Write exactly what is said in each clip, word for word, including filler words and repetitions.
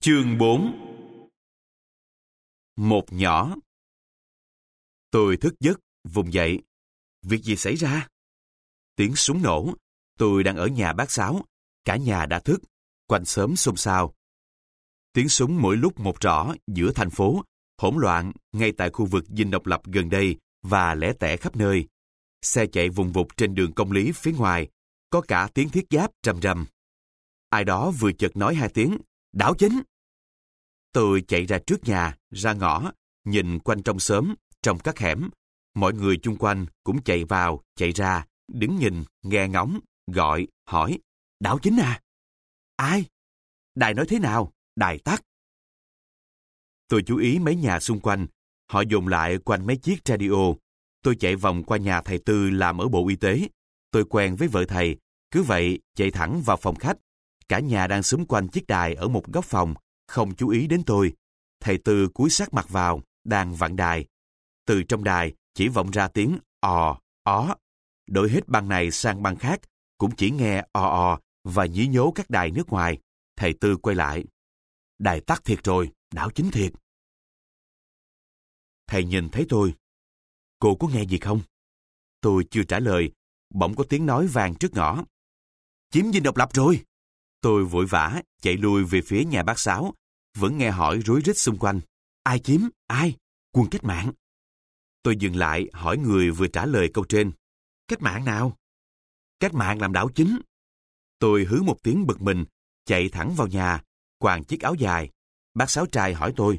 Chương bốn. Một nhỏ. Tôi thức giấc, vùng dậy. Việc gì xảy ra? Tiếng súng nổ. Tôi đang ở nhà bác Sáu. Cả nhà đã thức. Quanh xóm xôn xao. Tiếng súng mỗi lúc một rõ giữa thành phố, hỗn loạn ngay tại khu vực Dinh Độc Lập gần đây và lẻ tẻ khắp nơi. Xe chạy vùng vụt trên đường Công Lý phía ngoài, có cả tiếng thiết giáp rầm rầm. Ai đó vừa chợt nói hai tiếng, đảo chính. Tôi chạy ra trước nhà, ra ngõ, nhìn quanh trong xóm, trong các hẻm. Mọi người chung quanh cũng chạy vào, chạy ra, đứng nhìn, nghe ngóng, gọi, hỏi, đảo chính à? Ai? Đài nói thế nào? Đài tắt. Tôi chú ý mấy nhà xung quanh, họ dồn lại quanh mấy chiếc radio. Tôi chạy vòng qua nhà thầy Tư làm ở Bộ Y tế. Tôi quen với vợ thầy, cứ vậy chạy thẳng vào phòng khách. Cả nhà đang xúm quanh chiếc đài ở một góc phòng, không chú ý đến tôi. Thầy Tư cúi sát mặt vào, đang vặn đài. Từ trong đài chỉ vọng ra tiếng ò, ó. Đổi hết băng này sang băng khác, cũng chỉ nghe ò ò và nhí nhố các đài nước ngoài. Thầy Tư quay lại. Đài tắt thiệt rồi, đảo chính thiệt. Thầy nhìn thấy tôi. Cô có nghe gì không? Tôi chưa trả lời, bỗng có tiếng nói vang trước ngõ. Chiếm Dinh Độc Lập rồi. Tôi vội vã chạy lui về phía nhà bác Sáu, vẫn nghe hỏi rối rít xung quanh. Ai chiếm? Ai? Quân cách mạng. Tôi dừng lại hỏi người vừa trả lời câu trên. Cách mạng nào? Cách mạng làm đảo chính. Tôi hứ một tiếng bực mình, chạy thẳng vào nhà, quàng chiếc áo dài. Bác Sáu trai hỏi tôi.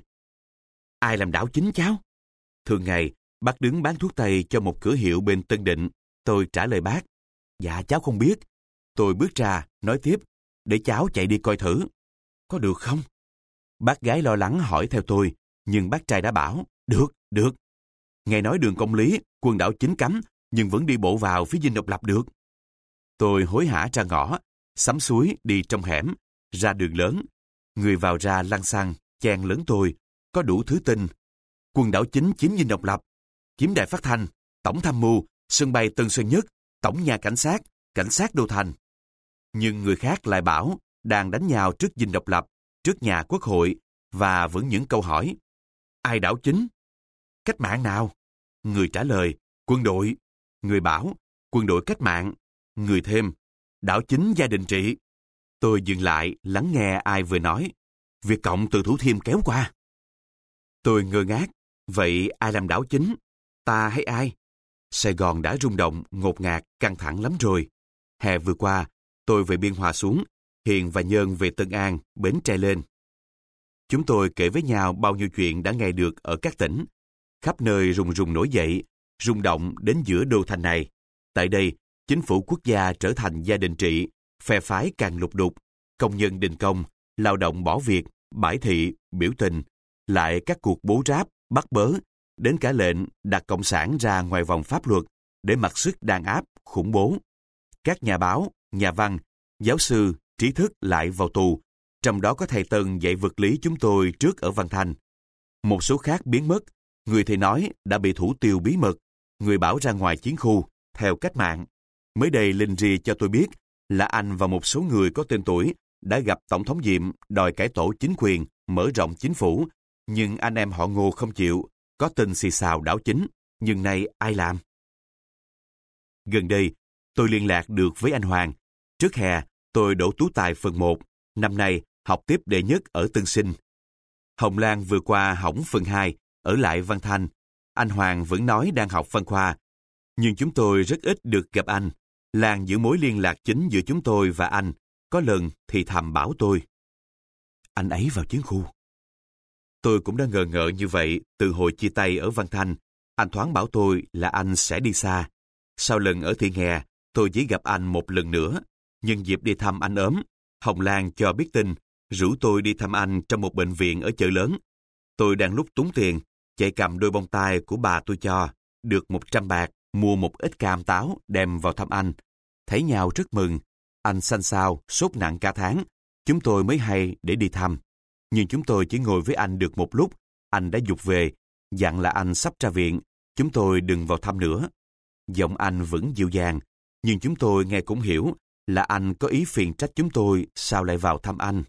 Ai làm đảo chính cháu? Thường ngày, bác đứng bán thuốc tây cho một cửa hiệu bên Tân Định. Tôi trả lời bác. Dạ cháu không biết. Tôi bước ra, nói tiếp. Để cháu chạy đi coi thử. Có được không? Bác gái lo lắng hỏi theo tôi, nhưng bác trai đã bảo. Được, được. Nghe nói đường Công Lý, quân đảo chính cấm, nhưng vẫn đi bộ vào phía Dinh Độc Lập được. Tôi hối hả ra ngõ, sắm suối đi trong hẻm, ra đường lớn. Người vào ra lăng xăng, chen lớn tôi, có đủ thứ tin. Quân đảo chính chiếm Dinh Độc Lập, chiếm đài phát thanh, tổng tham mưu, sân bay Tân Sơn Nhất, tổng nhà cảnh sát, cảnh sát đô thành. Nhưng người khác lại bảo đang đánh nhau trước Dinh Độc Lập, trước nhà Quốc hội, và vẫn những câu hỏi. Ai đảo chính? Cách mạng nào? Người trả lời, quân đội. Người bảo, quân đội cách mạng. Người thêm, đảo chính gia đình trị. Tôi dừng lại, lắng nghe ai vừa nói. Việt Cộng từ Thủ Thiêm kéo qua. Tôi ngơ ngác. Vậy ai làm đảo chính? Ta hay ai? Sài Gòn đã rung động, ngột ngạt, căng thẳng lắm rồi. Hè vừa qua, tôi về Biên Hòa xuống, Hiền và Nhơn về Tân An, Bến Tre lên. Chúng tôi kể với nhau bao nhiêu chuyện đã nghe được ở các tỉnh. Khắp nơi rùng rùng nổi dậy, rung động đến giữa đô thành này. Tại đây, chính phủ quốc gia trở thành gia đình trị, phe phái càng lục đục, công nhân đình công, lao động bỏ việc, bãi thị, biểu tình, lại các cuộc bố ráp, bắt bớ, đến cả lệnh đặt cộng sản ra ngoài vòng pháp luật để mặc sức đàn áp, khủng bố. Các nhà báo, nhà văn, giáo sư, trí thức lại vào tù, trong đó có thầy Tân dạy vật lý chúng tôi trước ở Văn Thanh. Một số khác biến mất, người thì nói đã bị thủ tiêu bí mật, người bảo ra ngoài chiến khu, theo cách mạng. Mới đây Linh Ri cho tôi biết là anh và một số người có tên tuổi đã gặp Tổng thống Diệm đòi cải tổ chính quyền, mở rộng chính phủ, nhưng anh em họ Ngô không chịu, có tin xì xào đảo chính, nhưng nay ai làm? Gần đây, tôi liên lạc được với anh Hoàng. Trước hè, tôi đỗ tú tài phần một, năm nay học tiếp đệ nhất ở Tân Sinh. Hồng Lan vừa qua hỏng phần hai, ở lại Văn Thanh. Anh Hoàng vẫn nói đang học văn khoa, nhưng chúng tôi rất ít được gặp anh. Lan giữ mối liên lạc chính giữa chúng tôi và anh, có lần thì thầm bảo tôi. Anh ấy vào chiến khu. Tôi cũng đã ngờ ngợ như vậy từ hồi chia tay ở Văn Thanh. Anh thoáng bảo tôi là anh sẽ đi xa. Sau lần ở Thị Nghè, tôi chỉ gặp anh một lần nữa. Nhưng dịp đi thăm anh ốm, Hồng Lan cho biết tin, rủ tôi đi thăm anh trong một bệnh viện ở chợ lớn. Tôi đang lúc túng tiền, chạy cầm đôi bông tai của bà tôi cho, được một trăm bạc, mua một ít cam táo đem vào thăm anh. Thấy nhau rất mừng. Anh xanh xao, sốt nặng cả tháng. Chúng tôi mới hay để đi thăm. Nhưng chúng tôi chỉ ngồi với anh được một lúc. Anh đã giục về, dặn là anh sắp ra viện. Chúng tôi đừng vào thăm nữa. Giọng anh vẫn dịu dàng, nhưng chúng tôi nghe cũng hiểu là anh có ý phiền trách chúng tôi sao lại vào thăm anh.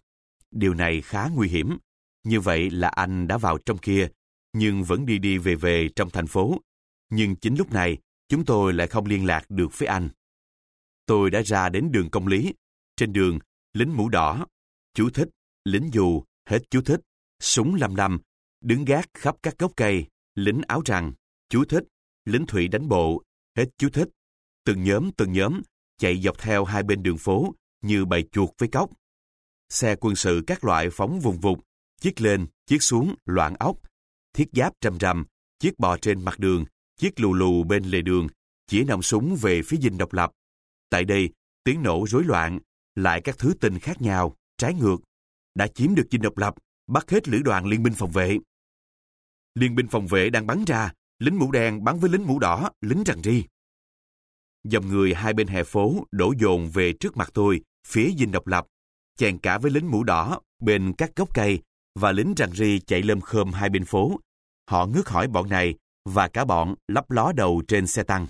điều này khá nguy hiểm. Như vậy là anh đã vào trong kia, nhưng vẫn đi đi về về trong thành phố. Nhưng chính lúc này, chúng tôi lại không liên lạc được với anh. Tôi đã ra đến đường Công Lý. Trên đường, lính mũ đỏ, chú thích, lính dù, hết chú thích, súng lăm lăm, đứng gác khắp các gốc cây, lính áo rằng, chú thích, lính thủy đánh bộ, hết chú thích. Từng nhóm từng nhóm, chạy dọc theo hai bên đường phố như bầy chuột với cóc. Xe quân sự các loại phóng vùng vụt, chiếc lên, chiếc xuống, loạn ốc, thiết giáp rầm rầm, chiếc bò trên mặt đường, chiếc lù lù bên lề đường, chỉ nòng súng về phía Dinh Độc Lập. Tại đây, tiếng nổ rối loạn, lại các thứ tình khác nhau, trái ngược. Đã chiếm được Dinh Độc Lập, bắt hết lữ đoàn liên binh phòng vệ. Liên binh phòng vệ đang bắn ra, lính mũ đen bắn với lính mũ đỏ, lính rằn ri. Dòng người hai bên hè phố đổ dồn về trước mặt tôi, phía Dinh Độc Lập, chèn cả với lính mũ đỏ bên các gốc cây và lính rằn ri chạy lơm khơm hai bên phố. Họ ngước hỏi bọn này và cả bọn lấp ló đầu trên xe tăng.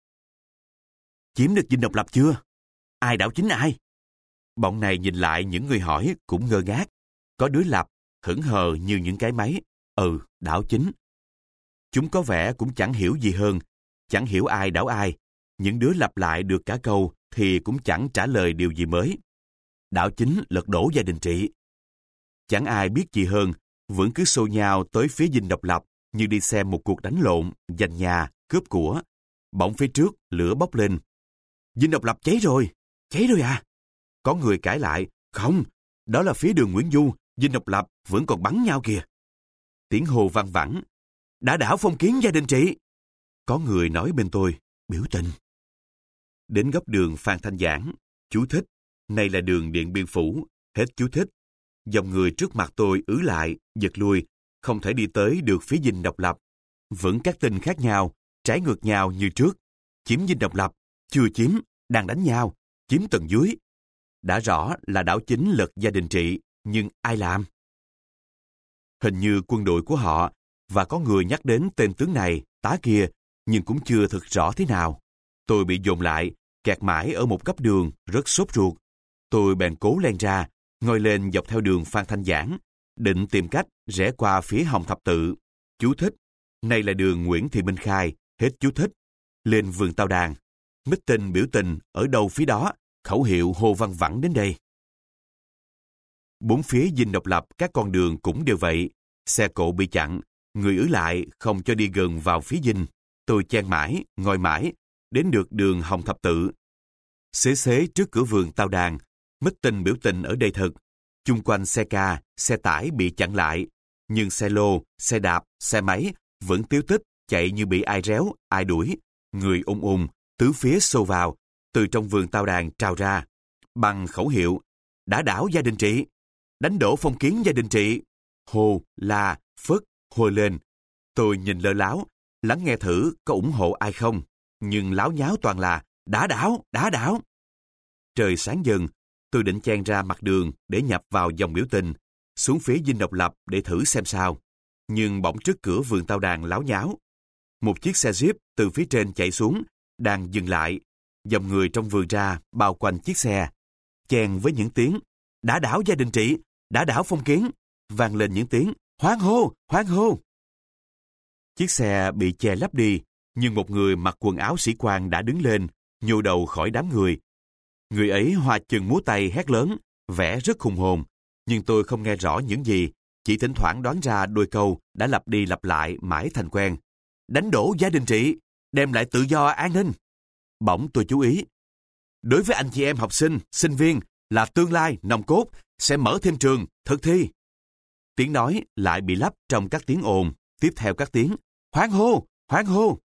Chiếm được Dinh Độc Lập chưa? Ai đảo chính ai? Bọn này nhìn lại những người hỏi cũng ngơ ngác. Có đứa lặp, hững hờ như những cái máy. Ừ, đảo chính. Chúng có vẻ cũng chẳng hiểu gì hơn, chẳng hiểu ai đảo ai. Những đứa lặp lại được cả câu thì cũng chẳng trả lời điều gì mới. Đảo chính lật đổ gia đình Trị. Chẳng ai biết gì hơn, vẫn cứ xô nhau tới phía Dinh Độc Lập như đi xem một cuộc đánh lộn, giành nhà, cướp của. Bỗng phía trước, lửa bốc lên. Dinh Độc Lập cháy rồi, cháy rồi à? Có người cãi lại, không, đó là phía đường Nguyễn Du, Dinh Độc Lập vẫn còn bắn nhau kìa. Tiếng hô vang vẳng, đã đảo phong kiến gia đình Trị. Có người nói bên tôi, biểu tình. Đến góc đường Phan Thanh Giảng, chú thích, này là đường Điện Biên Phủ, hết chú thích. Dòng người trước mặt tôi ứ lại, giật lui, không thể đi tới được phía Dinh Độc Lập. Vẫn các tên khác nhau, trái ngược nhau như trước. Chiếm Dinh Độc Lập, chưa chiếm, đang đánh nhau, chiếm tầng dưới. Đã rõ là đảo chính lật gia đình Trị, nhưng ai làm? Hình như quân đội của họ, và có người nhắc đến tên tướng này, tá kia, nhưng cũng chưa thực rõ thế nào. Tôi bị dồn lại, kẹt mãi ở một góc đường, rất sốt ruột. Tôi bèn cố len ra, ngồi lên dọc theo đường Phan Thanh Giảng, định tìm cách rẽ qua phía Hồng Thập Tự. Chú thích, này là đường Nguyễn Thị Minh Khai, hết chú thích. Lên vườn Tao Đàn, meeting biểu tình ở đâu phía đó, khẩu hiệu hô văng vẳng đến đây. Bốn phía Dinh Độc Lập các con đường cũng đều vậy, xe cộ bị chặn, người ứ lại không cho đi gần vào phía Dinh. Tôi chen mãi, ngồi mãi, đến được đường Hồng Thập Tự. Xế xế trước cửa vườn Tao Đàn, meeting biểu tình ở đây thật. Chung quanh xe ca, xe tải bị chặn lại, nhưng xe lô, xe đạp, xe máy vẫn tíu tích chạy như bị ai réo, ai đuổi. Người ung ung, tứ phía xô vào, từ trong vườn Tao Đàn trào ra, bằng khẩu hiệu, đã đảo gia đình Trị, đánh đổ phong kiến gia đình Trị. Hô, la, phất, hô lên. Tôi nhìn lơ láo, lắng nghe thử có ủng hộ ai không, nhưng láo nháo toàn là, đã đảo, đã đảo. Trời sáng dần, tôi định chen ra mặt đường để nhập vào dòng biểu tình, xuống phía Dinh Độc Lập để thử xem sao. Nhưng bỗng trước cửa vườn Tao Đàn láo nháo. Một chiếc xe Jeep từ phía trên chạy xuống, đang dừng lại. Dòng người trong vườn ra bao quanh chiếc xe, chen với những tiếng đã đảo gia đình Trị, đã đảo phong kiến, vang lên những tiếng hoan hô, hoan hô. Chiếc xe bị che lấp đi, nhưng một người mặc quần áo sĩ quan đã đứng lên, nhô đầu khỏi đám người. Người ấy hoa chân múa tay hét lớn, vẻ rất hùng hồn, nhưng tôi không nghe rõ những gì, chỉ thỉnh thoảng đoán ra đôi câu đã lặp đi lặp lại mãi thành quen. Đánh đổ gia đình Trị, đem lại tự do an ninh. Bỗng tôi chú ý. Đối với anh chị em học sinh, sinh viên là tương lai, nòng cốt, sẽ mở thêm trường, thực thi. Tiếng nói lại bị lấp trong các tiếng ồn, tiếp theo các tiếng hoan hô, hoan hô.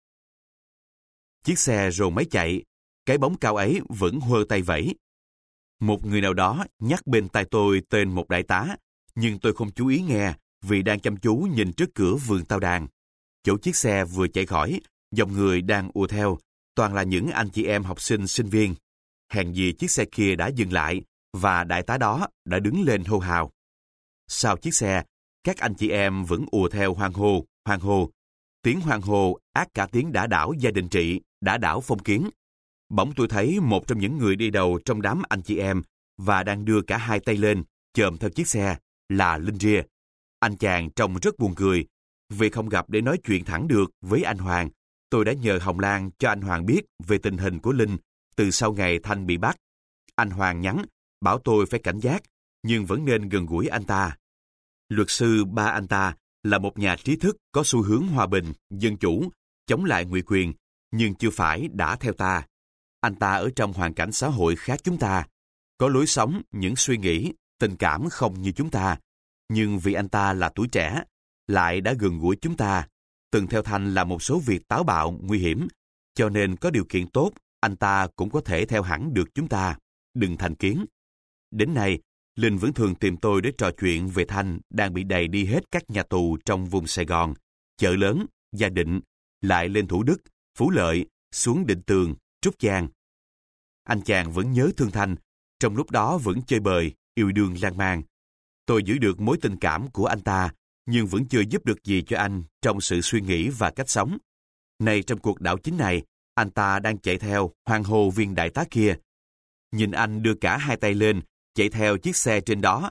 Chiếc xe rồ máy chạy, cái bóng cao ấy vẫn huơ tay vẫy. Một người nào đó nhắc bên tai tôi tên một đại tá, nhưng tôi không chú ý nghe vì đang chăm chú nhìn trước cửa vườn Tao Đàn. Chỗ chiếc xe vừa chạy khỏi, dòng người đang ùa theo, toàn là những anh chị em học sinh sinh viên. Hèn gì chiếc xe kia đã dừng lại và đại tá đó đã đứng lên hô hào. Sau chiếc xe, các anh chị em vẫn ùa theo hoan hô, hoan hô. Tiếng hoan hô át cả tiếng đã đảo gia đình Trị, đã đảo phong kiến. Bỗng tôi thấy một trong những người đi đầu trong đám anh chị em và đang đưa cả hai tay lên, chồm theo chiếc xe, là Linh Ria. Anh chàng trông rất buồn cười. Vì không gặp để nói chuyện thẳng được với anh Hoàng, tôi đã nhờ Hồng Lan cho anh Hoàng biết về tình hình của Linh từ sau ngày Thanh bị bắt. Anh Hoàng nhắn, bảo tôi phải cảnh giác, nhưng vẫn nên gần gũi anh ta. Luật sư ba anh ta là một nhà trí thức có xu hướng hòa bình, dân chủ, chống lại ngụy quyền, nhưng chưa phải đã theo ta. Anh ta ở trong hoàn cảnh xã hội khác chúng ta, có lối sống, những suy nghĩ, tình cảm không như chúng ta. Nhưng vì anh ta là tuổi trẻ, lại đã gần gũi chúng ta, từng theo Thanh làm một số việc táo bạo, nguy hiểm, cho nên có điều kiện tốt, anh ta cũng có thể theo hẳn được chúng ta. Đừng thành kiến. Đến nay, Linh vẫn thường tìm tôi để trò chuyện về Thanh đang bị đày đi hết các nhà tù trong vùng Sài Gòn, Chợ Lớn, Gia Định, lại lên Thủ Đức, Phú Lợi, xuống Định Tường, Trúc Giang. Anh chàng vẫn nhớ thương Thanh, trong lúc đó vẫn chơi bời, yêu đương lan man. Tôi giữ được mối tình cảm của anh ta, nhưng vẫn chưa giúp được gì cho anh trong sự suy nghĩ và cách sống. Nay trong cuộc đảo chính này, anh ta đang chạy theo hoan hô viên đại tá kia. Nhìn anh đưa cả hai tay lên, chạy theo chiếc xe trên đó.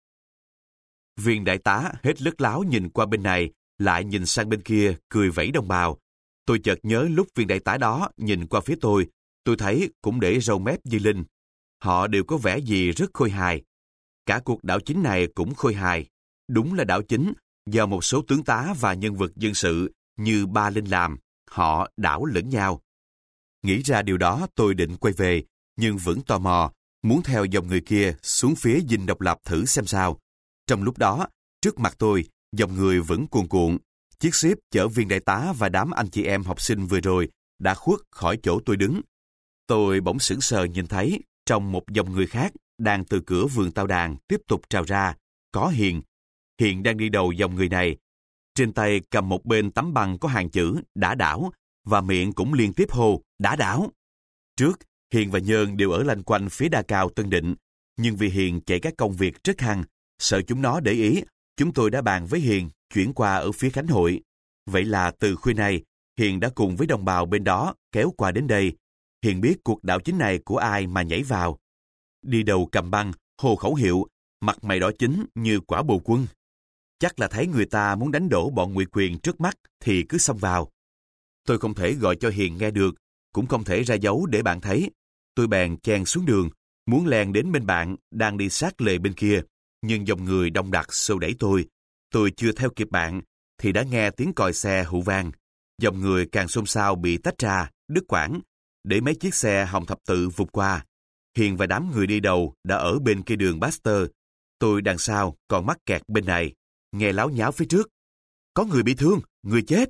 Viên đại tá hết lướt láo nhìn qua bên này, lại nhìn sang bên kia, cười vẫy đồng bào. Tôi chợt nhớ lúc viên đại tá đó nhìn qua phía tôi, tôi thấy cũng để râu mép như Linh. Họ đều có vẻ gì rất khôi hài. Cả cuộc đảo chính này cũng khôi hài. Đúng là đảo chính, do một số tướng tá và nhân vật dân sự như ba Linh làm, họ đảo lẫn nhau. Nghĩ ra điều đó tôi định quay về, nhưng vẫn tò mò, muốn theo dòng người kia xuống phía Dinh Độc Lập thử xem sao. Trong lúc đó, trước mặt tôi, dòng người vẫn cuồn cuộn. Chiếc xếp chở viên đại tá và đám anh chị em học sinh vừa rồi đã khuất khỏi chỗ tôi đứng. Tôi bỗng sững sờ nhìn thấy, trong một dòng người khác đang từ cửa vườn tao đàn tiếp tục trào ra, có Hiền. Hiền đang đi đầu dòng người này. Trên tay cầm một bên tấm băng có hàng chữ đã đảo, và miệng cũng liên tiếp hô đã đảo. Trước, Hiền và Nhơn đều ở lanh quanh phía đa cao Tân Định, nhưng vì Hiền chạy các công việc rất hăng, sợ chúng nó để ý, chúng tôi đã bàn với Hiền chuyển qua ở phía Khánh Hội. Vậy là từ khuya nay, Hiền đã cùng với đồng bào bên đó kéo qua đến đây. Hiền biết cuộc đảo chính này của ai mà nhảy vào. Đi đầu cầm băng, hô khẩu hiệu, mặt mày đỏ chính như quả bồ quân. Chắc là thấy người ta muốn đánh đổ bọn ngụy quyền trước mắt thì cứ xông vào. Tôi không thể gọi cho Hiền nghe được, cũng không thể ra dấu để bạn thấy. Tôi bèn chen xuống đường, muốn len đến bên bạn đang đi sát lề bên kia, nhưng dòng người đông đặc xô đẩy tôi. Tôi chưa theo kịp bạn thì đã nghe tiếng còi xe hụ vang. Dòng người càng xôn xao bị tách ra, đứt quãng, để mấy chiếc xe Hồng Thập Tự vụt qua. Hiền và đám người đi đầu đã ở bên kia đường Baxter. Tôi đằng sau còn mắc kẹt bên này, nghe láo nháo phía trước. Có người bị thương, người chết.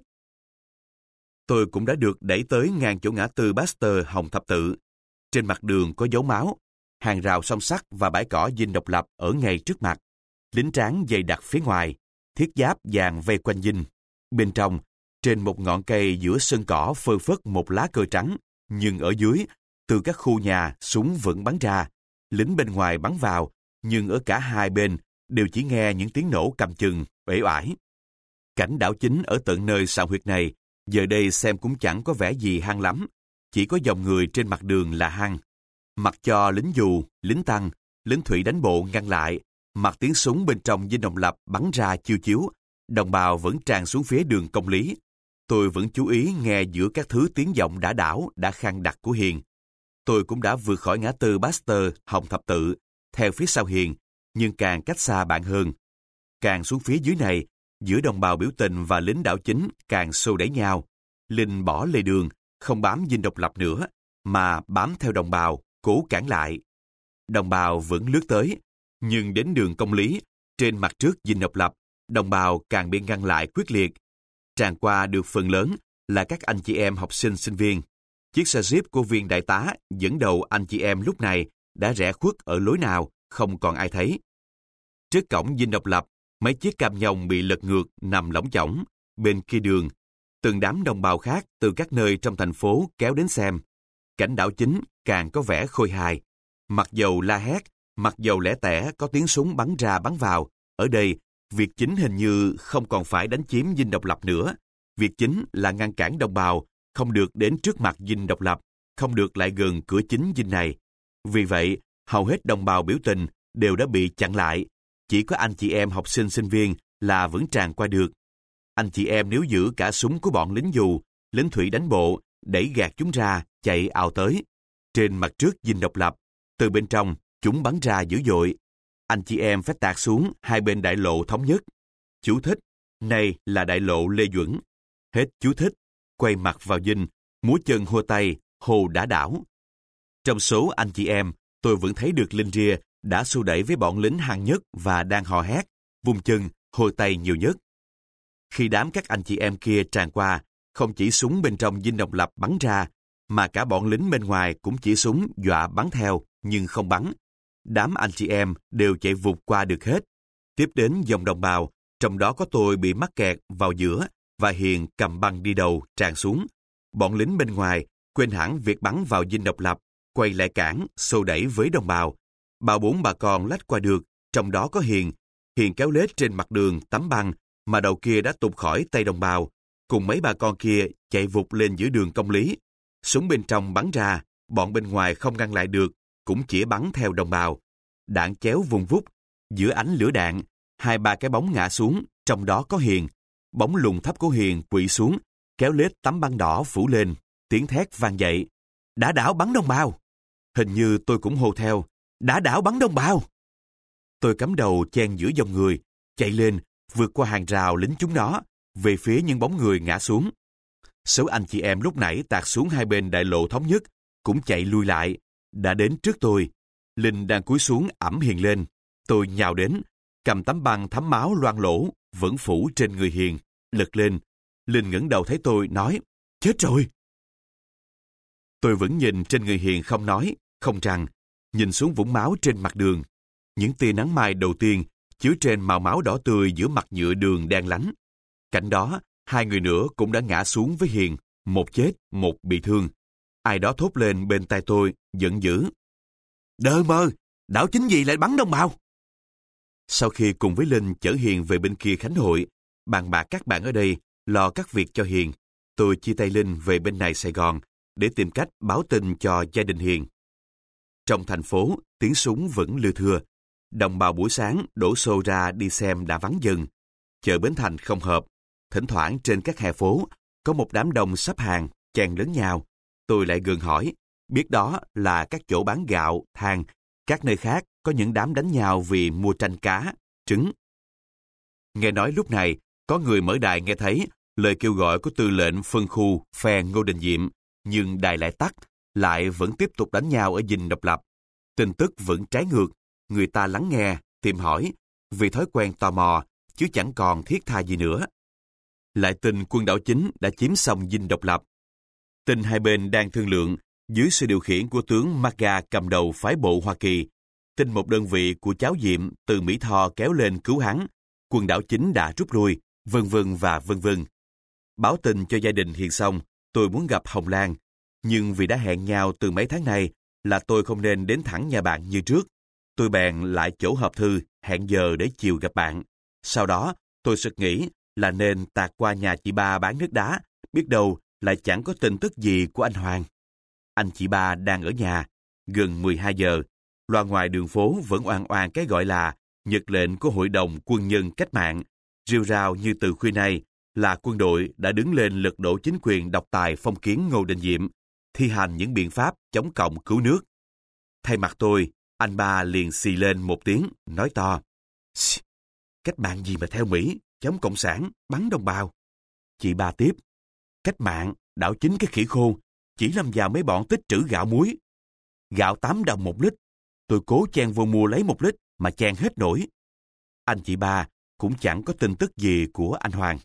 Tôi cũng đã được đẩy tới ngang chỗ ngã tư Baxter Hồng Thập Tự. Trên mặt đường có dấu máu, hàng rào song sắt và bãi cỏ Dinh Độc Lập ở ngay trước mặt. Lính tráng dày đặc phía ngoài, thiết giáp vàng vây quanh dinh. Bên trong, trên một ngọn cây giữa sân cỏ phơ phất một lá cờ trắng, nhưng ở dưới, từ các khu nhà súng vẫn bắn ra. Lính bên ngoài bắn vào, nhưng ở cả hai bên đều chỉ nghe những tiếng nổ cầm chừng, uể oải. Cảnh đảo chính ở tận nơi xào huyệt này, giờ đây xem cũng chẳng có vẻ gì hăng lắm. Chỉ có dòng người trên mặt đường là hăng. Mặc cho lính dù, lính tăng, lính thủy đánh bộ ngăn lại, mặc tiếng súng bên trong Dinh Độc Lập bắn ra chiêu chiếu, đồng bào vẫn tràn xuống phía đường Công Lý. Tôi vẫn chú ý nghe giữa các thứ tiếng vọng đã đảo, đã khang đặc của Hiền. Tôi cũng đã vượt khỏi ngã tư Baxter Hồng Thập Tự, theo phía sau Hiền, nhưng càng cách xa bạn hơn. Càng xuống phía dưới này, giữa đồng bào biểu tình và lính đảo chính càng xô đẩy nhau. Linh bỏ lề đường, không bám Dinh Độc Lập nữa, mà bám theo đồng bào, cố cản lại. Đồng bào vẫn lướt tới, nhưng đến đường Công Lý, trên mặt trước Dinh Độc Lập, đồng bào càng bị ngăn lại quyết liệt. Tràn qua được phần lớn là các anh chị em học sinh sinh viên. Chiếc xe jeep của viên đại tá dẫn đầu anh chị em lúc này đã rẽ khuất ở lối nào, không còn ai thấy. Trước cổng Dinh Độc Lập, mấy chiếc cam nhông bị lật ngược nằm lỏng chỏng. Bên kia đường, từng đám đồng bào khác từ các nơi trong thành phố kéo đến xem. Cảnh đảo chính càng có vẻ khôi hài. Mặc dầu la hét, mặc dầu lẻ tẻ có tiếng súng bắn ra bắn vào, ở đây, việc chính hình như không còn phải đánh chiếm Dinh Độc Lập nữa. Việc chính là ngăn cản đồng bào không được đến trước mặt Dinh Độc Lập, không được lại gần cửa chính dinh này. Vì vậy, hầu hết đồng bào biểu tình đều đã bị chặn lại. Chỉ có anh chị em học sinh sinh viên là vẫn tràn qua được. Anh chị em nếu giữ cả súng của bọn lính dù, lính thủy đánh bộ, đẩy gạt chúng ra, chạy ào tới. Trên mặt trước dinh độc lập, từ bên trong, chúng bắn ra dữ dội. Anh chị em phải tạt xuống hai bên đại lộ thống nhất. Chú thích, này là đại lộ Lê Duẩn. Hết chú thích, quay mặt vào dinh, múa chân hô tay, hồ đã đảo. Trong số anh chị em, tôi vẫn thấy được Linh Ria đã xô đẩy với bọn lính hăng nhất và đang hò hét, vung chân, hô tay nhiều nhất. Khi đám các anh chị em kia tràn qua, không chỉ súng bên trong dinh độc lập bắn ra, mà cả bọn lính bên ngoài cũng chỉ súng dọa bắn theo, nhưng không bắn. Đám anh chị em đều chạy vụt qua được hết. Tiếp đến dòng đồng bào, trong đó có tôi bị mắc kẹt vào giữa, và Hiền cầm băng đi đầu tràn xuống. Bọn lính bên ngoài quên hẳn việc bắn vào dinh độc lập, quay lại cản, xô đẩy với đồng bào. Ba bốn bà con lách qua được, trong đó có Hiền. Hiền kéo lết trên mặt đường tấm băng, mà đầu kia đã tụt khỏi tay đồng bào. Cùng mấy bà con kia chạy vụt lên giữa đường Công Lý. Súng bên trong bắn ra, bọn bên ngoài không ngăn lại được, cũng chĩa bắn theo đồng bào. Đạn chéo vung vút, giữa ánh lửa đạn, hai ba cái bóng ngã xuống, trong đó có Hiền. Bóng lùn thấp của Hiền quỵ xuống, kéo lết tấm băng đỏ phủ lên, tiếng thét vang dậy. Đã đảo bắn đồng bào! Hình như tôi cũng hô theo, đã đảo bắn đồng bào! Tôi cắm đầu chen giữa dòng người, chạy lên, vượt qua hàng rào lính chúng nó, về phía những bóng người ngã xuống. Số anh chị em lúc nãy tạt xuống hai bên đại lộ thống nhất, cũng chạy lui lại, đã đến trước tôi. Linh đang cúi xuống ẵm Hiền lên. Tôi nhào đến, cầm tấm băng thấm máu loang lỗ, vẫn phủ trên người Hiền, lật lên. Linh ngẩng đầu thấy tôi, nói, chết rồi! Tôi vẫn nhìn trên người Hiền không nói, không rằng, nhìn xuống vũng máu trên mặt đường. Những tia nắng mai đầu tiên chiếu trên màu máu đỏ tươi giữa mặt nhựa đường đen lánh. Cạnh đó, hai người nữa cũng đã ngã xuống với Hiền, một chết, một bị thương. Ai đó thốt lên bên tai tôi, giận dữ. Đơ mơ, đảo chính gì lại bắn đồng bào? Sau khi cùng với Linh chở Hiền về bên kia Khánh Hội, bàn bạc các bạn ở đây lo các việc cho Hiền, tôi chia tay Linh về bên này Sài Gòn để tìm cách báo tin cho gia đình Hiền. Trong thành phố, tiếng súng vẫn lưa thưa. Đồng bào buổi sáng đổ xô ra đi xem đã vắng dần. Chợ Bến Thành không hợp. Thỉnh thoảng trên các hè phố có một đám đông sắp hàng, chen lấn nhau. Tôi lại gần hỏi, biết đó là các chỗ bán gạo, than. Các nơi khác có những đám đánh nhau vì mua tranh cá, trứng. Nghe nói lúc này, có người mở đài nghe thấy lời kêu gọi của tư lệnh phân khu phe Ngô Đình Diệm, nhưng đài lại tắt, lại vẫn tiếp tục đánh nhau ở dinh độc lập. Tin tức vẫn trái ngược, người ta lắng nghe, tìm hỏi, vì thói quen tò mò, chứ chẳng còn thiết tha gì nữa. Lại tin quân đảo chính đã chiếm xong dinh độc lập. Tin hai bên đang thương lượng, dưới sự điều khiển của tướng Maga cầm đầu phái bộ Hoa Kỳ. Tin một đơn vị của cháu Diệm từ Mỹ Tho kéo lên cứu hắn, quân đảo chính đã rút lui, vân vân và vân vân. Báo tin cho gia đình Hiền xong, tôi muốn gặp Hồng Lan, nhưng vì đã hẹn nhau từ mấy tháng nay là tôi không nên đến thẳng nhà bạn như trước. Tôi bèn lại chỗ hộp thư, hẹn giờ để chiều gặp bạn. Sau đó, tôi sực nghĩ là nên tạt qua nhà chị ba bán nước đá, biết đâu lại chẳng có tin tức gì của anh Hoàng. Anh chị ba đang ở nhà, gần mười hai giờ, loa ngoài đường phố vẫn oan oan cái gọi là nhật lệnh của Hội đồng Quân nhân Cách mạng, rêu rao như từ khuya nay là quân đội đã đứng lên lật đổ chính quyền độc tài phong kiến Ngô Đình Diệm, thi hành những biện pháp chống cộng cứu nước. Thay mặt tôi, anh ba liền xì lên một tiếng, nói to. Cách mạng gì mà theo Mỹ, chống cộng sản, bắn đồng bào. Chị ba tiếp. Cách mạng, đảo chính cái khỉ khô, chỉ làm giàu mấy bọn tích trữ gạo muối. Gạo tám đồng một lít, tôi cố chen vô mua lấy một lít mà chen hết nổi. Anh chị ba cũng chẳng có tin tức gì của anh Hoàng.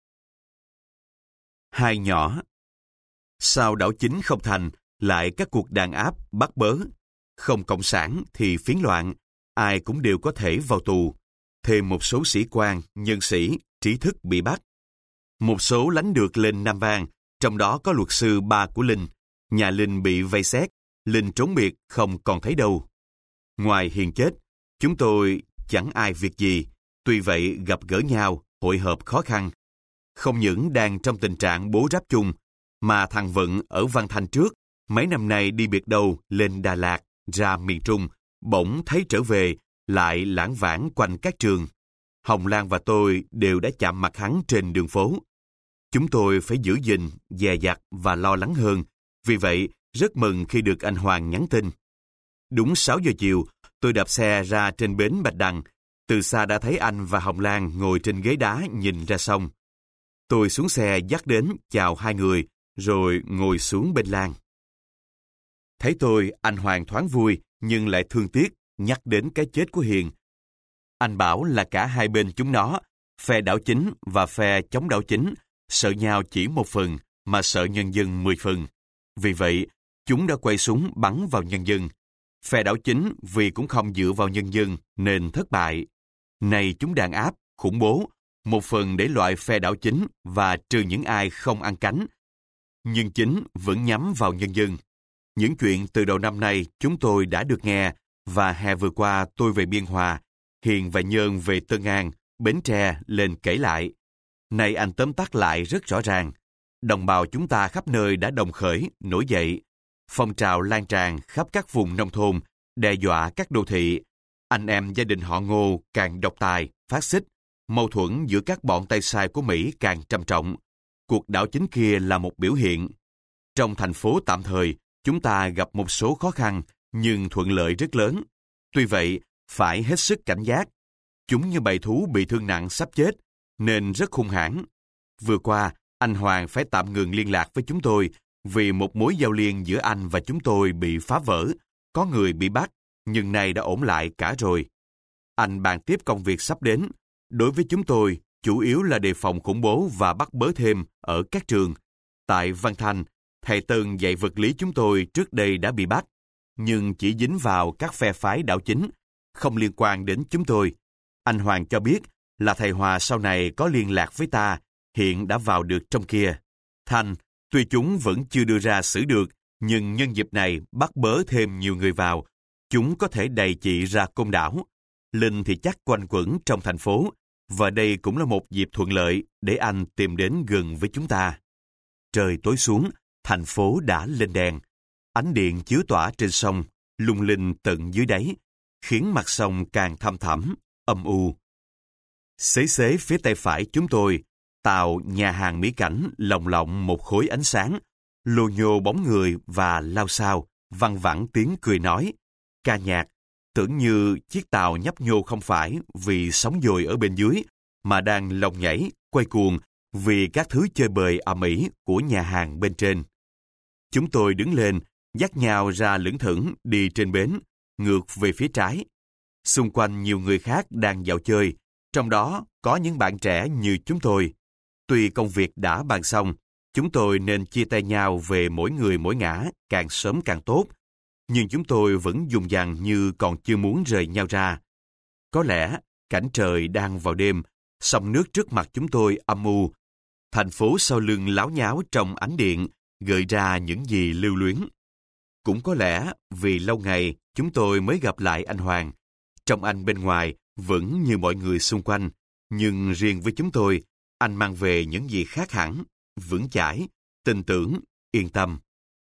Hai nhỏ. Sao đảo chính không thành, lại các cuộc đàn áp, bắt bớ. Không cộng sản thì phiến loạn, ai cũng đều có thể vào tù. Thêm một số sĩ quan, nhân sĩ, trí thức bị bắt. Một số lánh được lên Nam Vang, trong đó có luật sư ba của Linh. Nhà Linh bị vây xét, Linh trốn biệt không còn thấy đâu. Ngoài Hiền chết, chúng tôi chẳng ai việc gì, tuy vậy gặp gỡ nhau, hội họp khó khăn. Không những đang trong tình trạng bố ráp chung, mà thằng Vận ở Văn Thanh trước, mấy năm nay đi biệt đâu lên Đà Lạt, ra miền Trung, bỗng thấy trở về lại lãng vảng quanh các trường. Hồng Lan và tôi đều đã chạm mặt hắn trên đường phố. Chúng tôi phải giữ gìn, dè dặt và lo lắng hơn. Vì vậy, rất mừng khi được anh Hoàng nhắn tin. Đúng sáu giờ chiều, tôi đạp xe ra trên bến Bạch Đằng. Từ xa đã thấy anh và Hồng Lan ngồi trên ghế đá nhìn ra sông. Tôi xuống xe dắt đến chào hai người, rồi ngồi xuống bên lan. Thấy tôi, anh Hoàng thoáng vui, nhưng lại thương tiếc, nhắc đến cái chết của Hiền. Anh bảo là cả hai bên chúng nó, phe đảo chính và phe chống đảo chính, sợ nhau chỉ một phần, mà sợ nhân dân mười phần. Vì vậy, chúng đã quay súng bắn vào nhân dân. Phe đảo chính vì cũng không dựa vào nhân dân nên thất bại. Này chúng đàn áp, khủng bố, một phần để loại phe đảo chính và trừ những ai không ăn cánh. Nhưng chính vẫn nhắm vào nhân dân. Những chuyện từ đầu năm nay chúng tôi đã được nghe, và hè vừa qua tôi về Biên Hòa, Hiền và Nhơn về Tân An, Bến Tre lên kể lại. Nay anh tóm tắt lại rất rõ ràng. Đồng bào chúng ta khắp nơi đã đồng khởi, nổi dậy. Phong trào lan tràn khắp các vùng nông thôn, đe dọa các đô thị. Anh em gia đình họ Ngô càng độc tài, phát xít. Mâu thuẫn giữa các bọn tay sai của Mỹ càng trầm trọng. Cuộc đảo chính kia là một biểu hiện. Trong thành phố tạm thời, chúng ta gặp một số khó khăn, nhưng thuận lợi rất lớn. Tuy vậy, phải hết sức cảnh giác. Chúng như bầy thú bị thương nặng sắp chết, nên rất hung hãn. Vừa qua, anh Hoàng phải tạm ngừng liên lạc với chúng tôi vì một mối giao liên giữa anh và chúng tôi bị phá vỡ. Có người bị bắt, nhưng nay đã ổn lại cả rồi. Anh bàn tiếp công việc sắp đến. Đối với chúng tôi, chủ yếu là đề phòng khủng bố và bắt bớ thêm ở các trường. Tại Văn Thanh, thầy Tân dạy vật lý chúng tôi trước đây đã bị bắt, nhưng chỉ dính vào các phe phái đảo chính, không liên quan đến chúng tôi. Anh Hoàng cho biết là thầy Hòa sau này có liên lạc với ta, hiện đã vào được trong kia. Thanh, tuy chúng vẫn chưa đưa ra xử được, nhưng nhân dịp này bắt bớ thêm nhiều người vào, chúng có thể đày chị ra Côn Đảo. Linh thì chắc quanh quẩn trong thành phố, và đây cũng là một dịp thuận lợi để anh tìm đến gần với chúng ta. Trời tối xuống, thành phố đã lên đèn. Ánh điện chiếu tỏa trên sông, lung linh tận dưới đáy, khiến mặt sông càng thăm thẳm, âm u. Xế xế phía tay phải chúng tôi, tàu nhà hàng Mỹ Cảnh lồng lộng một khối ánh sáng, lô nhô bóng người và lao sao, văng vẳng tiếng cười nói, ca nhạc. Tưởng như chiếc tàu nhấp nhô không phải vì sóng dồi ở bên dưới, mà đang lồng nhảy, quay cuồng vì các thứ chơi bời ầm ĩ của nhà hàng bên trên. Chúng tôi đứng lên, dắt nhau ra lững thững đi trên bến, ngược về phía trái. Xung quanh nhiều người khác đang dạo chơi, trong đó có những bạn trẻ như chúng tôi. Tuy công việc đã bàn xong, chúng tôi nên chia tay nhau về mỗi người mỗi ngã, càng sớm càng tốt. Nhưng chúng tôi vẫn dùng dằng như còn chưa muốn rời nhau ra. Có lẽ cảnh trời đang vào đêm, sông nước trước mặt chúng tôi âm u. Thành phố sau lưng láo nháo trong ánh điện, gợi ra những gì lưu luyến. Cũng có lẽ vì lâu ngày chúng tôi mới gặp lại anh Hoàng. Trong anh bên ngoài vẫn như mọi người xung quanh, nhưng riêng với chúng tôi, anh mang về những gì khác hẳn, vững chãi, tin tưởng, yên tâm.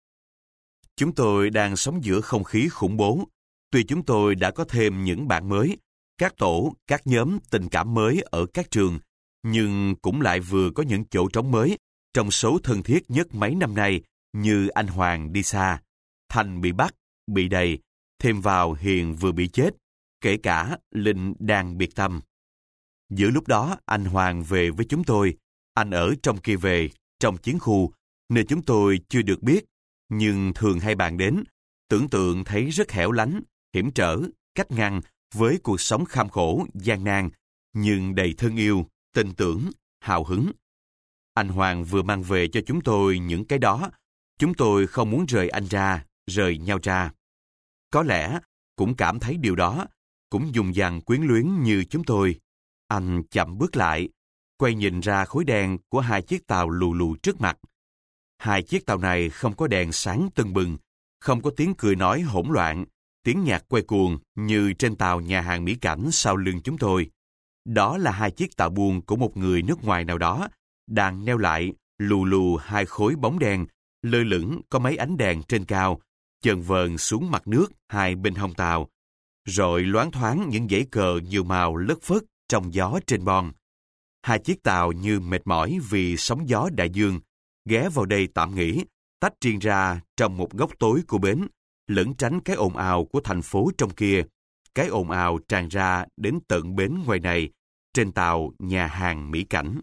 Chúng tôi đang sống giữa không khí khủng bố. Tuy chúng tôi đã có thêm những bạn mới, các tổ, các nhóm tình cảm mới ở các trường, nhưng cũng lại vừa có những chỗ trống mới trong số thân thiết nhất mấy năm nay, như anh Hoàng đi xa, Thành bị bắt, bị đầy, thêm vào Hiền vừa bị chết, kể cả Linh đang biệt tâm. Giữa lúc đó anh Hoàng về với chúng tôi, anh ở trong kia về, trong chiến khu, nơi chúng tôi chưa được biết, nhưng thường hay bàn đến, tưởng tượng thấy rất hẻo lánh, hiểm trở, cách ngăn với cuộc sống kham khổ, gian nan, nhưng đầy thân yêu, tin tưởng, hào hứng. Anh Hoàng vừa mang về cho chúng tôi những cái đó, chúng tôi không muốn rời anh ra, rời nhau ra. Có lẽ cũng cảm thấy điều đó, cũng dùng dằng quyến luyến như chúng tôi. Anh chậm bước lại, quay nhìn ra khối đen của hai chiếc tàu lù lù trước mặt. Hai chiếc tàu này không có đèn sáng tưng bừng, không có tiếng cười nói hỗn loạn, tiếng nhạc quay cuồng như trên tàu nhà hàng Mỹ Cảnh sau lưng chúng tôi. Đó là hai chiếc tàu buôn của một người nước ngoài nào đó, đang neo lại, lù lù hai khối bóng đèn, lơ lửng có mấy ánh đèn trên cao, chờn vờn xuống mặt nước hai bên hông tàu. rồi loáng thoáng những dãy cờ nhiều màu lất phất trong gió trên bon. Hai chiếc tàu như mệt mỏi vì sóng gió đại dương, ghé vào đây tạm nghỉ, tách riêng ra trong một góc tối của bến, lẩn tránh cái ồn ào của thành phố trong kia. Cái ồn ào tràn ra đến tận bến ngoài này, trên tàu nhà hàng mỹ cảnh.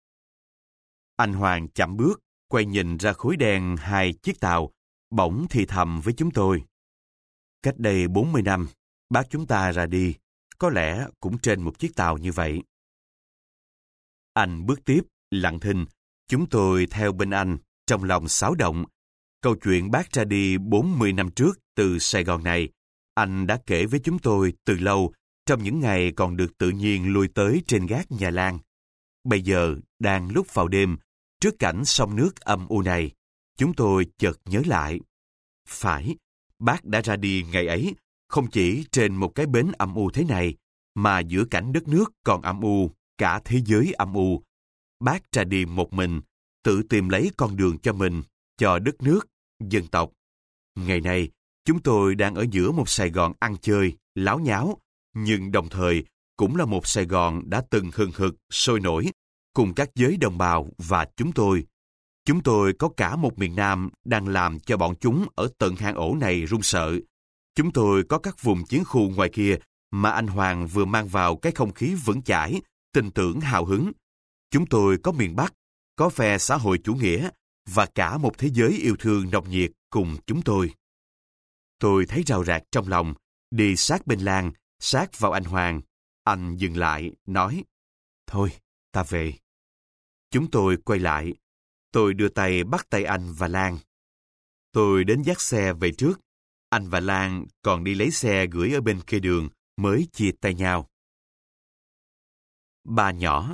Anh Hoàng chậm bước, quay nhìn ra khối đen hai chiếc tàu, bỗng thì thầm với chúng tôi. Cách đây bốn mươi năm, bác chúng ta ra đi, có lẽ cũng trên một chiếc tàu như vậy. Anh bước tiếp, lặng thinh, chúng tôi theo bên anh, trong lòng xáo động. Câu chuyện bác ra đi bốn mươi năm trước từ Sài Gòn này, anh đã kể với chúng tôi từ lâu, trong những ngày còn được tự nhiên lui tới trên gác nhà Lan. Bây giờ, đang lúc vào đêm, trước cảnh sông nước âm u này, chúng tôi chợt nhớ lại. Phải, bác đã ra đi ngày ấy, không chỉ trên một cái bến âm u thế này, mà giữa cảnh đất nước còn âm u, cả thế giới âm u. Bác ra đi một mình, tự tìm lấy con đường cho mình, cho đất nước, dân tộc. Ngày nay, chúng tôi đang ở giữa một Sài Gòn ăn chơi, láo nháo, nhưng đồng thời cũng là một Sài Gòn đã từng hừng hực, sôi nổi, cùng các giới đồng bào và chúng tôi. Chúng tôi có cả một miền Nam đang làm cho bọn chúng ở tận hang ổ này run sợ. Chúng tôi có các vùng chiến khu ngoài kia mà anh Hoàng vừa mang vào cái không khí vững chãi, tin tưởng hào hứng. Chúng tôi có miền Bắc, có phe xã hội chủ nghĩa và cả một thế giới yêu thương nồng nhiệt cùng chúng tôi. Tôi thấy rào rạc trong lòng, đi sát bên Lan, sát vào anh Hoàng. Anh dừng lại, nói, thôi, ta về. Chúng tôi quay lại. Tôi đưa tay bắt tay anh và Lan. Tôi đến dắt xe về trước. Anh và Lan còn đi lấy xe gửi ở bên kia đường mới chia tay nhau. Ba nhỏ.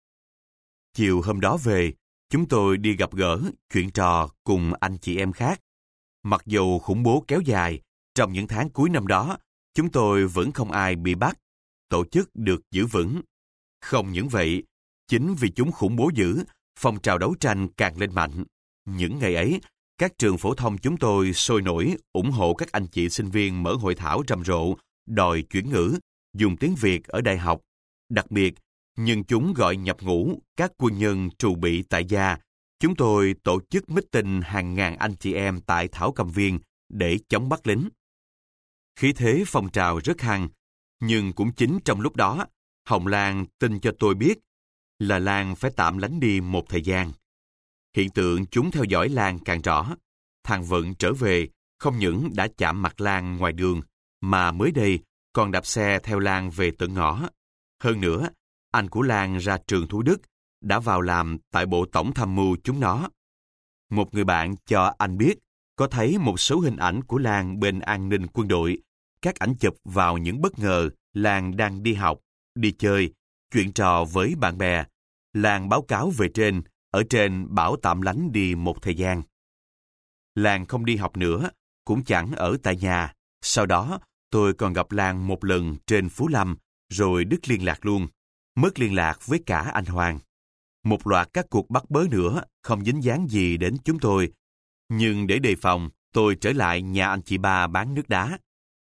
Chiều hôm đó về, chúng tôi đi gặp gỡ, chuyện trò cùng anh chị em khác. Mặc dù khủng bố kéo dài, trong những tháng cuối năm đó, chúng tôi vẫn không ai bị bắt, tổ chức được giữ vững. Không những vậy, chính vì chúng khủng bố dữ, phong trào đấu tranh càng lên mạnh. Những ngày ấy, các trường phổ thông chúng tôi sôi nổi ủng hộ các anh chị sinh viên mở hội thảo rầm rộ, đòi chuyển ngữ, dùng tiếng Việt ở đại học. Đặc biệt, nhưng chúng gọi nhập ngũ các quân nhân trù bị tại gia. Chúng tôi tổ chức meeting hàng ngàn anh chị em tại Thảo Cầm Viên để chống bắt lính. Khí thế phong trào rất hăng, nhưng cũng chính trong lúc đó, Hồng Lan tin cho tôi biết là Lan phải tạm lánh đi một thời gian. Hiện tượng chúng theo dõi Lan càng rõ. Thằng Vận trở về không những đã chạm mặt Lan ngoài đường, mà mới đây còn đạp xe theo Lan về tận ngõ. Hơn nữa, anh của Lan ra trường Thủ Đức, đã vào làm tại Bộ Tổng Tham mưu chúng nó. Một người bạn cho anh biết có thấy một số hình ảnh của Lan bên an ninh quân đội, các ảnh chụp vào những bất ngờ Lan đang đi học, đi chơi, chuyện trò với bạn bè. Lan báo cáo về trên, ở trên bảo tạm lánh đi một thời gian. Lan không đi học nữa, cũng chẳng ở tại nhà. Sau đó, tôi còn gặp Lan một lần trên Phú Lâm, rồi đứt liên lạc luôn, mất liên lạc với cả anh Hoàng. Một loạt các cuộc bắt bớ nữa không dính dáng gì đến chúng tôi. Nhưng để đề phòng, tôi trở lại nhà anh chị ba bán nước đá.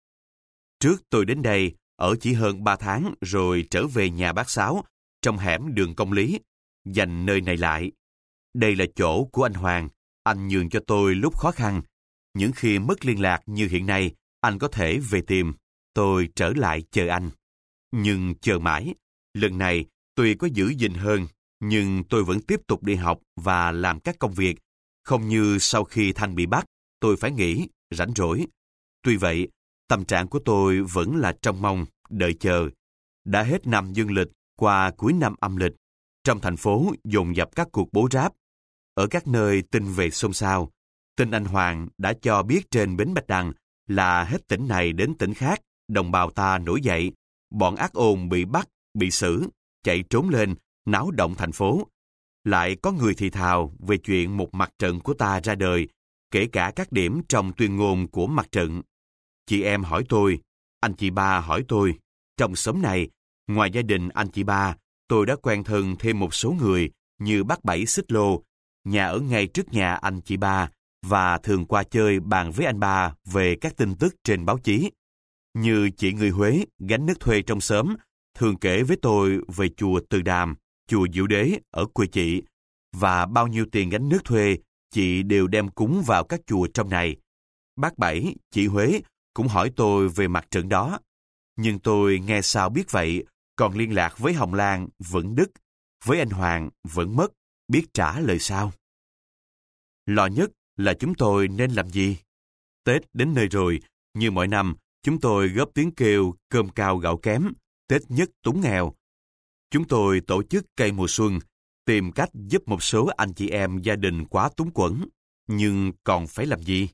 Trước tôi đến đây, ở chỉ hơn ba tháng rồi trở về nhà bác Sáu, trong hẻm đường Công Lý, dành nơi này lại. Đây là chỗ của anh Hoàng, anh nhường cho tôi lúc khó khăn. Những khi mất liên lạc như hiện nay, anh có thể về tìm. Tôi trở lại chờ anh. Nhưng chờ mãi, lần này tuy có giữ gìn hơn, nhưng tôi vẫn tiếp tục đi học và làm các công việc. Không như sau khi Thanh bị bắt, tôi phải nghỉ, rảnh rỗi. Tuy vậy, tâm trạng của tôi vẫn là trông mong, đợi chờ. Đã hết năm dương lịch, qua cuối năm âm lịch, trong thành phố dồn dập các cuộc bố ráp. Ở các nơi tin về xôn xao, tin anh Hoàng đã cho biết trên bến Bạch Đằng là hết tỉnh này đến tỉnh khác, đồng bào ta nổi dậy, bọn ác ôn bị bắt, bị xử, chạy trốn lên, náo động thành phố. Lại có người thì thào về chuyện một mặt trận của ta ra đời, kể cả các điểm trong tuyên ngôn của mặt trận. Chị em hỏi tôi, anh chị ba hỏi tôi, trong xóm này, ngoài gia đình anh chị ba, tôi đã quen thân thêm một số người như bác Bảy Xích Lô, nhà ở ngay trước nhà anh chị ba, và thường qua chơi bàn với anh ba về các tin tức trên báo chí. Như chị người Huế gánh nước thuê trong xóm, thường kể với tôi về chùa Từ Đàm, chùa Diệu Đế ở quê chị, và bao nhiêu tiền gánh nước thuê chị đều đem cúng vào các chùa trong này. Bác Bảy, chị Huế cũng hỏi tôi về mặt trận đó. Nhưng tôi nghe sao biết vậy, còn liên lạc với Hồng Lan vẫn đứt, với anh Hoàng vẫn mất, biết trả lời sao. Lo nhất là chúng tôi nên làm gì? Tết đến nơi rồi, như mọi năm, chúng tôi góp tiếng kêu cơm cao gạo kém, Tết nhất túng nghèo. Chúng tôi tổ chức cây mùa xuân, tìm cách giúp một số anh chị em gia đình quá túng quẫn, nhưng còn phải làm gì?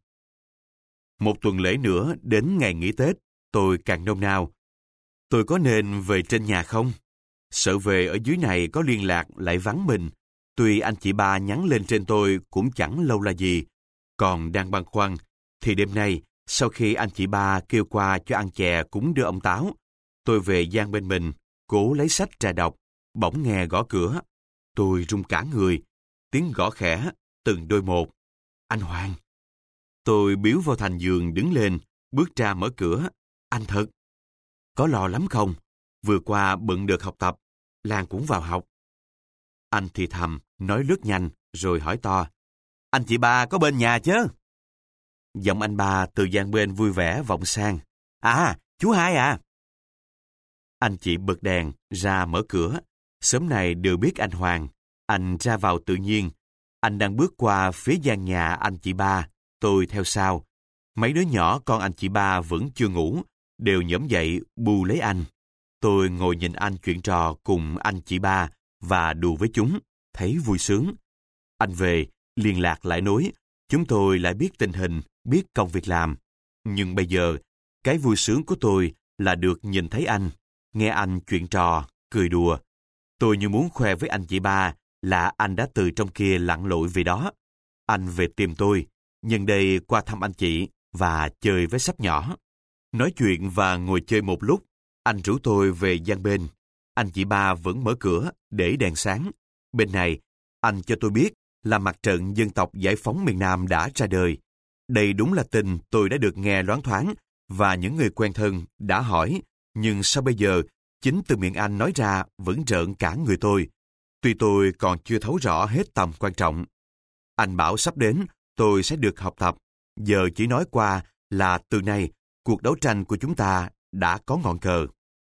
Một tuần lễ nữa đến ngày nghỉ Tết, tôi càng nôn nao. Tôi có nên về trên nhà không? Sợ về ở dưới này có liên lạc lại vắng mình. Tuy anh chị ba nhắn lên trên tôi cũng chẳng lâu là gì. Còn đang băn khoăn, thì đêm nay, sau khi anh chị ba kêu qua cho ăn chè cúng đưa ông Táo, tôi về gian bên mình, cố lấy sách trà đọc, bỗng nghe gõ cửa. Tôi run cả người, tiếng gõ khẽ, từng đôi một. Anh Hoàng. Tôi biếu vào thành giường đứng lên, bước ra mở cửa. Anh thật. Có lo lắm không? Vừa qua bận được học tập, Lan cũng vào học. Anh thì thầm, nói lướt nhanh, rồi hỏi to. Anh chị ba có bên nhà chứ? Giọng anh ba từ gian bên vui vẻ vọng sang. À, chú Hai à? Anh chị bật đèn, ra mở cửa. Sớm này đều biết anh Hoàng. Anh ra vào tự nhiên. Anh đang bước qua phía gian nhà anh chị ba. Tôi theo sau. Mấy đứa nhỏ con anh chị ba vẫn chưa ngủ, đều nhổm dậy bu lấy anh. Tôi ngồi nhìn anh chuyện trò cùng anh chị ba và đùa với chúng, thấy vui sướng. Anh về, liên lạc lại nối. Chúng tôi lại biết tình hình, biết công việc làm. Nhưng bây giờ, cái vui sướng của tôi là được nhìn thấy anh, nghe anh chuyện trò, cười đùa. Tôi như muốn khoe với anh chị ba là anh đã từ trong kia lặn lội về đó. Anh về tìm tôi, nhân đây qua thăm anh chị và chơi với sắp nhỏ. Nói chuyện và ngồi chơi một lúc, anh rủ tôi về gian bên. Anh chị ba vẫn mở cửa để đèn sáng. Bên này, anh cho tôi biết là mặt trận dân tộc giải phóng miền Nam đã ra đời. Đây đúng là tin tôi đã được nghe loáng thoáng và những người quen thân đã hỏi, nhưng sao bây giờ chính từ miệng anh nói ra vẫn rợn cả người tôi. Tuy tôi còn chưa thấu rõ hết tầm quan trọng. Anh bảo sắp đến tôi sẽ được học tập. Giờ chỉ nói qua là từ nay cuộc đấu tranh của chúng ta đã có ngọn cờ.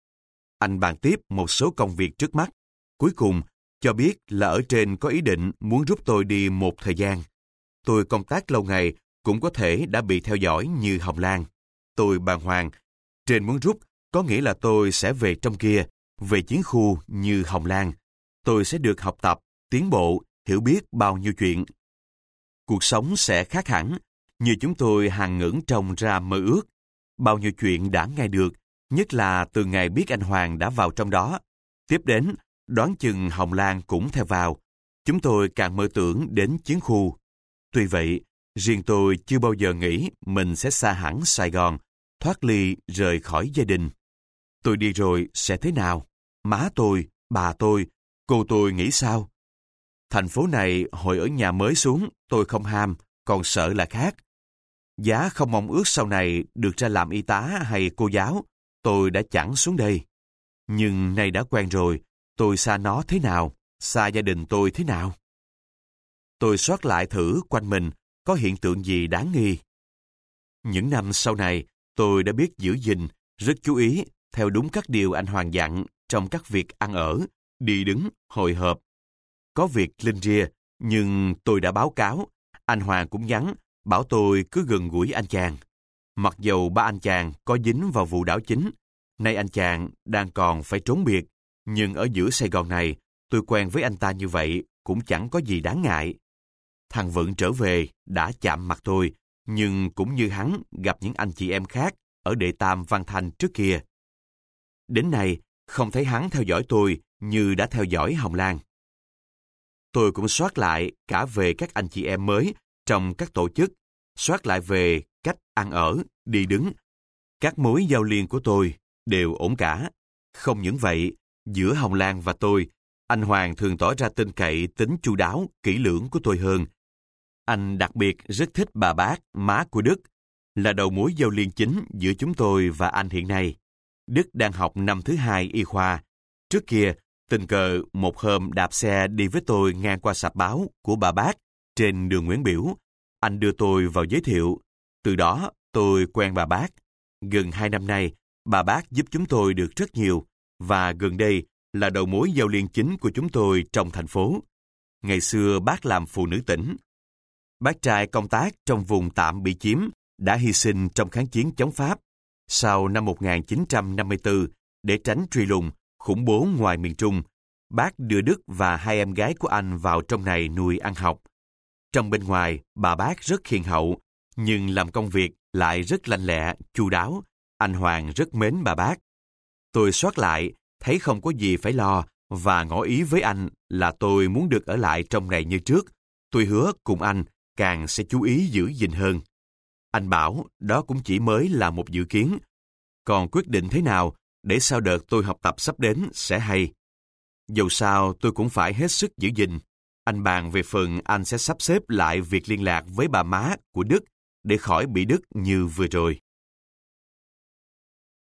Anh bàn tiếp một số công việc trước mắt. Cuối cùng, cho biết là ở trên có ý định muốn rút tôi đi một thời gian. Tôi công tác lâu ngày cũng có thể đã bị theo dõi như Hồng Lan. Tôi bàng hoàng. Trên muốn rút có nghĩa là tôi sẽ về trong kia, về chiến khu như Hồng Lan. Tôi sẽ được học tập, tiến bộ, hiểu biết bao nhiêu chuyện. Cuộc sống sẽ khác hẳn, như chúng tôi hàng ngẩn trông ra mơ ước. Bao nhiêu chuyện đã nghe được, nhất là từ ngày biết anh Hoàng đã vào trong đó. Tiếp đến, đoán chừng Hồng Lan cũng theo vào. Chúng tôi càng mơ tưởng đến chiến khu. Tuy vậy, riêng tôi chưa bao giờ nghĩ mình sẽ xa hẳn Sài Gòn, thoát ly rời khỏi gia đình. Tôi đi rồi sẽ thế nào? Má tôi, bà tôi, cô tôi nghĩ sao? Thành phố này hồi ở nhà mới xuống, tôi không ham, còn sợ là khác. Giá không mong ước sau này được ra làm y tá hay cô giáo, tôi đã chẳng xuống đây. Nhưng nay đã quen rồi, tôi xa nó thế nào, xa gia đình tôi thế nào? Tôi soát lại thử quanh mình có hiện tượng gì đáng nghi. Những năm sau này, tôi đã biết giữ gìn, rất chú ý, theo đúng các điều anh Hoàng dặn trong các việc ăn ở, đi đứng, hội họp. Có việc linh ria, nhưng tôi đã báo cáo, anh Hoàng cũng nhắn, bảo tôi cứ gần gũi anh chàng. Mặc dầu ba anh chàng có dính vào vụ đảo chính, nay anh chàng đang còn phải trốn biệt, nhưng ở giữa Sài Gòn này, tôi quen với anh ta như vậy cũng chẳng có gì đáng ngại. Thằng Vận trở về đã chạm mặt tôi, nhưng cũng như hắn gặp những anh chị em khác ở Đệ Tam Văn Thanh trước kia. Đến nay, không thấy hắn theo dõi tôi như đã theo dõi Hồng Lan. Tôi cũng soát lại cả về các anh chị em mới trong các tổ chức, soát lại về cách ăn ở, đi đứng. Các mối giao liên của tôi đều ổn cả. Không những vậy, giữa Hồng Lan và tôi, anh Hoàng thường tỏ ra tin cậy tính chu đáo, kỹ lưỡng của tôi hơn. Anh đặc biệt rất thích bà bác, má của Đức. là đầu mối giao liên chính giữa chúng tôi và anh hiện nay. Đức đang học năm thứ hai y khoa. Trước kia, tình cờ một hôm đạp xe đi với tôi ngang qua sạp báo của bà Bác trên đường Nguyễn Biểu. Anh đưa tôi vào giới thiệu. Từ đó, tôi quen bà Bác. Gần hai năm nay, bà Bác giúp chúng tôi được rất nhiều, và gần đây là đầu mối giao liên chính của chúng tôi trong thành phố. Ngày xưa bác làm phụ nữ tỉnh. Bác trai công tác trong vùng tạm bị chiếm, đã hy sinh trong kháng chiến chống Pháp. Sau năm một nghìn chín trăm năm mươi tư, để tránh truy lùng, khủng bố ngoài miền Trung, bác đưa Đức và hai em gái của anh vào trong này nuôi ăn học. Trong bên ngoài, bà bác rất hiền hậu, nhưng làm công việc lại rất lanh lẹ, chu đáo. Anh Hoàng rất mến bà bác. Tôi soát lại, thấy không có gì phải lo, và ngỏ ý với anh là tôi muốn được ở lại trong này như trước. Tôi hứa cùng anh càng sẽ chú ý giữ gìn hơn. Anh bảo đó cũng chỉ mới là một dự kiến. Còn quyết định thế nào để sau đợt tôi học tập sắp đến sẽ hay. Dầu sao tôi cũng phải hết sức giữ gìn. Anh bàn về phần anh sẽ sắp xếp lại việc liên lạc với bà má của Đức để khỏi bị đứt như vừa rồi.